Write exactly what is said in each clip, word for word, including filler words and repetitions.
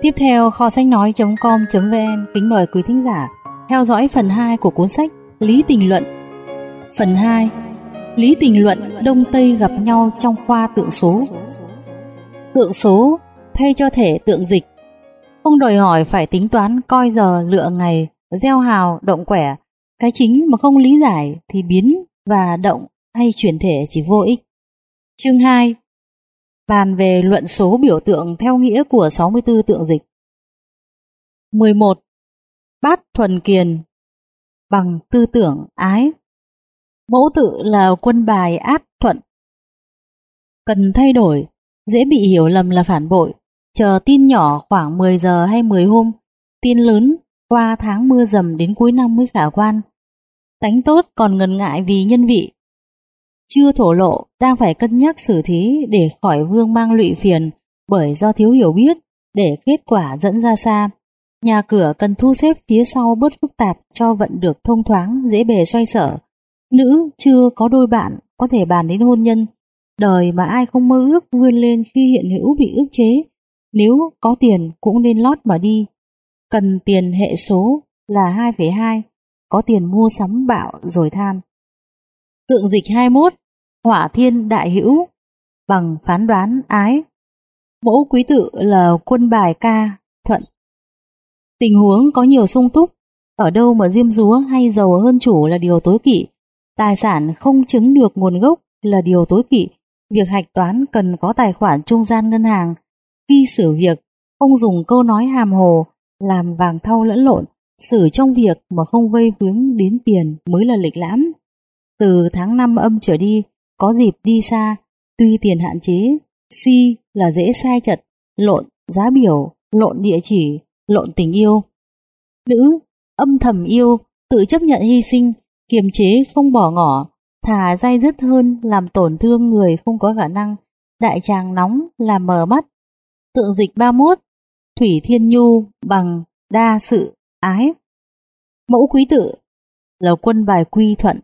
Tiếp theo, kho sách nói chấm com chấm vn kính mời quý thính giả theo dõi phần hai của cuốn sách Lý Tình Luận. Phần hai. Lý Tình Luận Đông Tây gặp nhau trong khoa tượng số. Tượng số thay cho thể tượng dịch, không đòi hỏi phải tính toán coi giờ lựa ngày, gieo hào, động quẻ. Cái chính mà không lý giải thì biến và động hay chuyển thể chỉ vô ích. Chương hai. Bàn về luận số biểu tượng theo nghĩa của sáu mươi tư tượng dịch. mười một. Bát thuần kiền bằng tư tưởng ái. Mẫu tự là quân bài át thuận. Cần thay đổi, dễ bị hiểu lầm là phản bội. Chờ tin nhỏ khoảng mười giờ hay mười hôm, tin lớn qua tháng mưa dầm đến cuối năm mới khả quan. Tánh tốt còn ngần ngại vì nhân vị. Chưa thổ lộ, đang phải cân nhắc xử thí để khỏi vương mang lụy phiền bởi do thiếu hiểu biết, để kết quả dẫn ra xa. Nhà cửa cần thu xếp phía sau bớt phức tạp cho vận được thông thoáng, dễ bề xoay sở. Nữ chưa có đôi bạn có thể bàn đến hôn nhân. Đời mà ai không mơ ước vươn lên khi hiện hữu bị ức chế. Nếu có tiền cũng nên lót mà đi. Cần tiền hệ số là hai phẩy hai, có tiền mua sắm bạo rồi than. Tượng dịch hai mươi mốt. Hỏa thiên đại hữu bằng phán đoán ái. Mẫu quý tự là quân bài ca thuận. Tình huống có nhiều sung túc, ở đâu mà diêm dúa hay giàu hơn chủ là điều tối kỵ. Tài sản không chứng được nguồn gốc là điều tối kỵ. Việc hạch toán cần có tài khoản trung gian ngân hàng. Khi xử việc không dùng câu nói hàm hồ làm vàng thau lẫn lộn. Xử trong việc mà không vây vướng đến tiền mới là lịch lãm. Từ tháng năm âm trở đi, có dịp đi xa, tuy tiền hạn chế, si là dễ sai chật, lộn giá biểu, lộn địa chỉ, lộn tình yêu. Nữ âm thầm yêu, tự chấp nhận hy sinh, kiềm chế không bỏ ngỏ, thà day dứt hơn làm tổn thương người không có khả năng. Đại tràng nóng làm mờ mắt. Tượng dịch ba mươi mốt. Thủy thiên nhu bằng đa sự ái. Mẫu quý tự là quân bài quy thuận.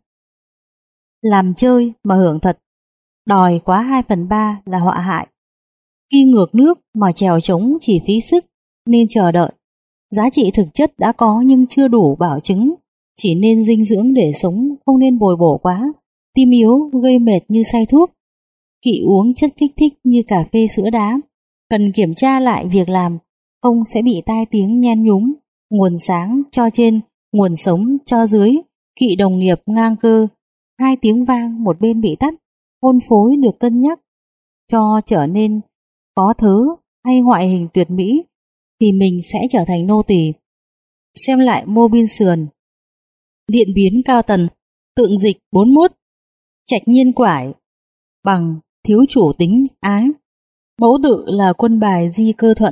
Làm chơi mà hưởng thật, đòi quá hai phần ba là họa hại. Khi ngược nước mà trèo trống chỉ phí sức, nên chờ đợi. Giá trị thực chất đã có nhưng chưa đủ bảo chứng, chỉ nên dinh dưỡng để sống, không nên bồi bổ quá. Tim yếu gây mệt như say thuốc, kỵ uống chất kích thích như cà phê sữa đá. Cần kiểm tra lại việc làm, không sẽ bị tai tiếng nhen nhúm. Nguồn sáng cho trên, nguồn sống cho dưới, kỵ đồng nghiệp ngang cơ. Hai tiếng vang một bên bị tắt, hôn phối được cân nhắc cho trở nên có thớ hay ngoại hình tuyệt mỹ thì mình sẽ trở thành nô tỳ. Xem lại mô bin sườn. Điện biến cao tần. Tượng dịch bốn mươi mốt. Trạch nhiên quải bằng thiếu chủ tính ái. Mẫu tự là quân bài di cơ thuận.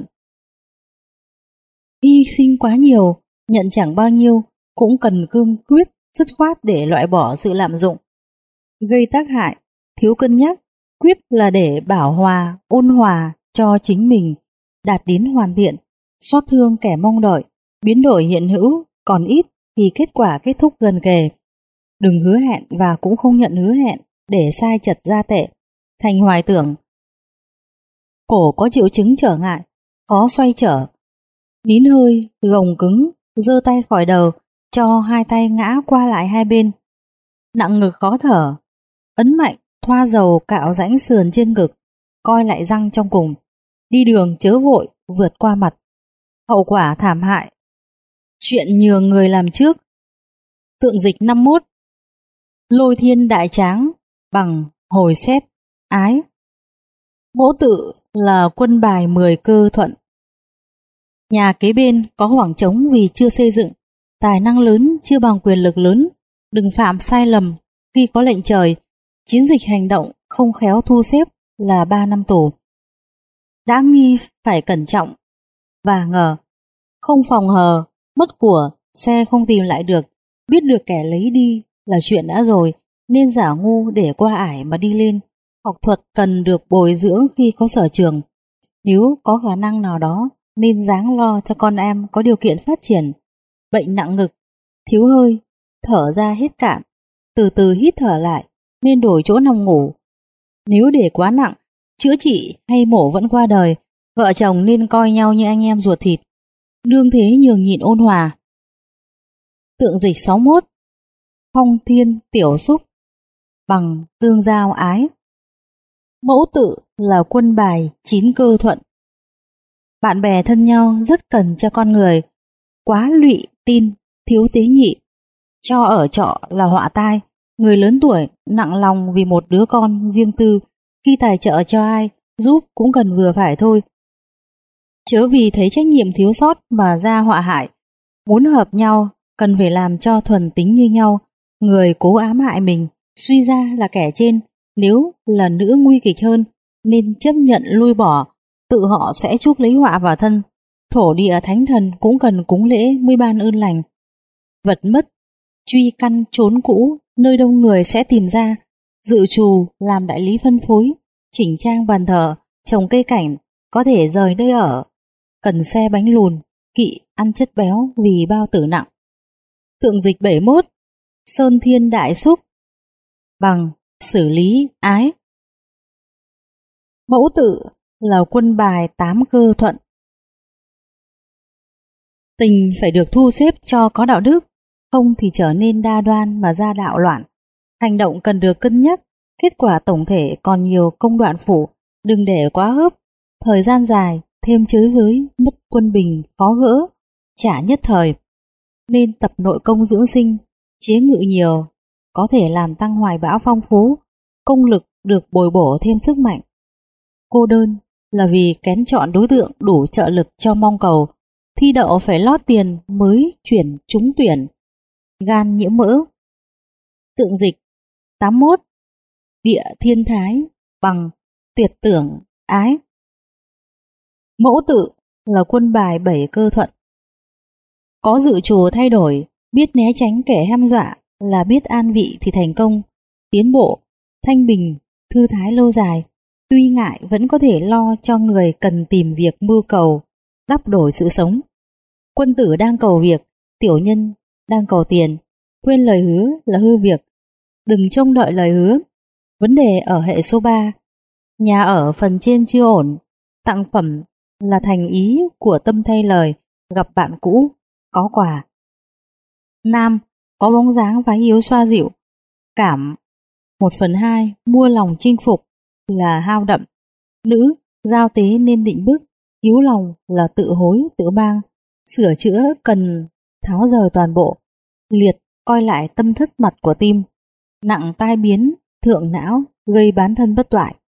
Hy sinh quá nhiều, nhận chẳng bao nhiêu, cũng cần cương quyết dứt khoát để loại bỏ sự lạm dụng, gây tác hại, thiếu cân nhắc. Quyết là để bảo hòa, ôn hòa cho chính mình, đạt đến hoàn thiện, xót thương kẻ mong đợi. Biến đổi hiện hữu còn ít thì kết quả kết thúc gần kề. Đừng hứa hẹn và cũng không nhận hứa hẹn để sai chật ra tệ, thành hoài tưởng. Cổ có triệu chứng trở ngại, khó xoay trở, nín hơi, gồng cứng, giơ tay khỏi đầu, cho hai tay ngã qua lại hai bên. Nặng ngực khó thở, ấn mạnh, thoa dầu cạo rãnh sườn trên ngực, coi lại răng trong cùng. Đi đường chớ vội, vượt qua mặt. Hậu quả thảm hại. Chuyện nhường người làm trước. Tượng dịch năm mươi mốt. Lôi thiên đại tráng bằng hồi xét ái. Mẫu tự là quân bài mười cơ thuận. Nhà kế bên có khoảng trống vì chưa xây dựng, tài năng lớn chưa bằng quyền lực lớn. Đừng phạm sai lầm khi có lệnh trời. Chiến dịch hành động không khéo thu xếp là ba năm tù. Đã nghi phải cẩn trọng và ngờ, không phòng hờ, mất của, xe không tìm lại được, biết được kẻ lấy đi là chuyện đã rồi, nên giả ngu để qua ải mà đi lên. Học thuật cần được bồi dưỡng khi có sở trường. Nếu có khả năng nào đó, nên ráng lo cho con em có điều kiện phát triển. Bệnh nặng ngực, thiếu hơi, thở ra hết cạn, từ từ hít thở lại, nên đổi chỗ nằm ngủ. Nếu để quá nặng, chữa trị hay mổ vẫn qua đời, Vợ chồng nên coi nhau như anh em ruột thịt, nương thế nhường nhịn ôn hòa. Tượng dịch sáu mốt. Phong thiên tiểu xúc, bằng tương giao ái. Mẫu tự là quân bài chín cơ thuận. Bạn bè thân nhau rất cần cho con người, quá lụy tin, thiếu tế nhị. Cho ở trọ là họa tai. Người lớn tuổi nặng lòng vì một đứa con riêng tư, khi tài trợ cho ai giúp cũng cần vừa phải thôi. Chớ vì thấy trách nhiệm thiếu sót mà ra họa hại. Muốn hợp nhau cần phải làm cho thuần tính như nhau. Người cố ám hại mình suy ra là kẻ trên, nếu là nữ nguy kịch hơn, nên chấp nhận lui bỏ, tự họ sẽ chuốc lấy họa vào thân. Thổ địa thánh thần cũng cần cúng lễ mới ban ơn lành. Vật mất, truy căn trốn cũ, nơi đông người sẽ tìm ra. Dự trù làm đại lý phân phối, chỉnh trang bàn thờ, trồng cây cảnh, có thể rời nơi ở. Cần xe bánh lùn, kỵ ăn chất béo vì bao tử nặng. Tượng dịch bảy mốt. Sơn thiên đại xúc, bằng xử lý ái. Mẫu tự là quân bài tám cơ thuận. Tình phải được thu xếp cho có đạo đức, không thì trở nên đa đoan mà ra đạo loạn. Hành động cần được cân nhắc, kết quả tổng thể còn nhiều công đoạn phụ, đừng để quá hớp. Thời gian dài thêm chới với mất quân bình khó gỡ, chả nhất thời. Nên tập nội công dưỡng sinh, chế ngự nhiều, có thể làm tăng hoài bão phong phú, công lực được bồi bổ thêm sức mạnh. Cô đơn là vì kén chọn đối tượng đủ trợ lực cho mong cầu, thi đậu phải lót tiền mới chuyển trúng tuyển. Gan nhiễm mỡ. Tượng dịch tám mốt. Địa thiên thái, bằng tuyệt tưởng ái. Mẫu tự là quân bài bảy cơ thuận. Có dự trù thay đổi, biết né tránh kẻ hăm dọa là biết an vị thì thành công, tiến bộ, thanh bình, thư thái lâu dài. Tuy ngại vẫn có thể lo cho người cần tìm việc mưu cầu, đắp đổi sự sống. Quân tử đang cầu việc, tiểu nhân đang cầu tiền. Quên lời hứa là hư việc, đừng trông đợi lời hứa. Vấn đề ở hệ số ba. Nhà ở phần trên chưa ổn, tặng phẩm là thành ý của tâm thay lời, gặp bạn cũ, có quà. Nam, có bóng dáng váy yếu xoa dịu, cảm một phần hai, mua lòng chinh phục là hao đậm. Nữ, giao tế nên định bức, yếu lòng là tự hối tự mang, sửa chữa cần tháo rời toàn bộ. Liệt, coi lại tâm thất mặt của tim, nặng tai biến, thượng não, gây bán thân bất toại.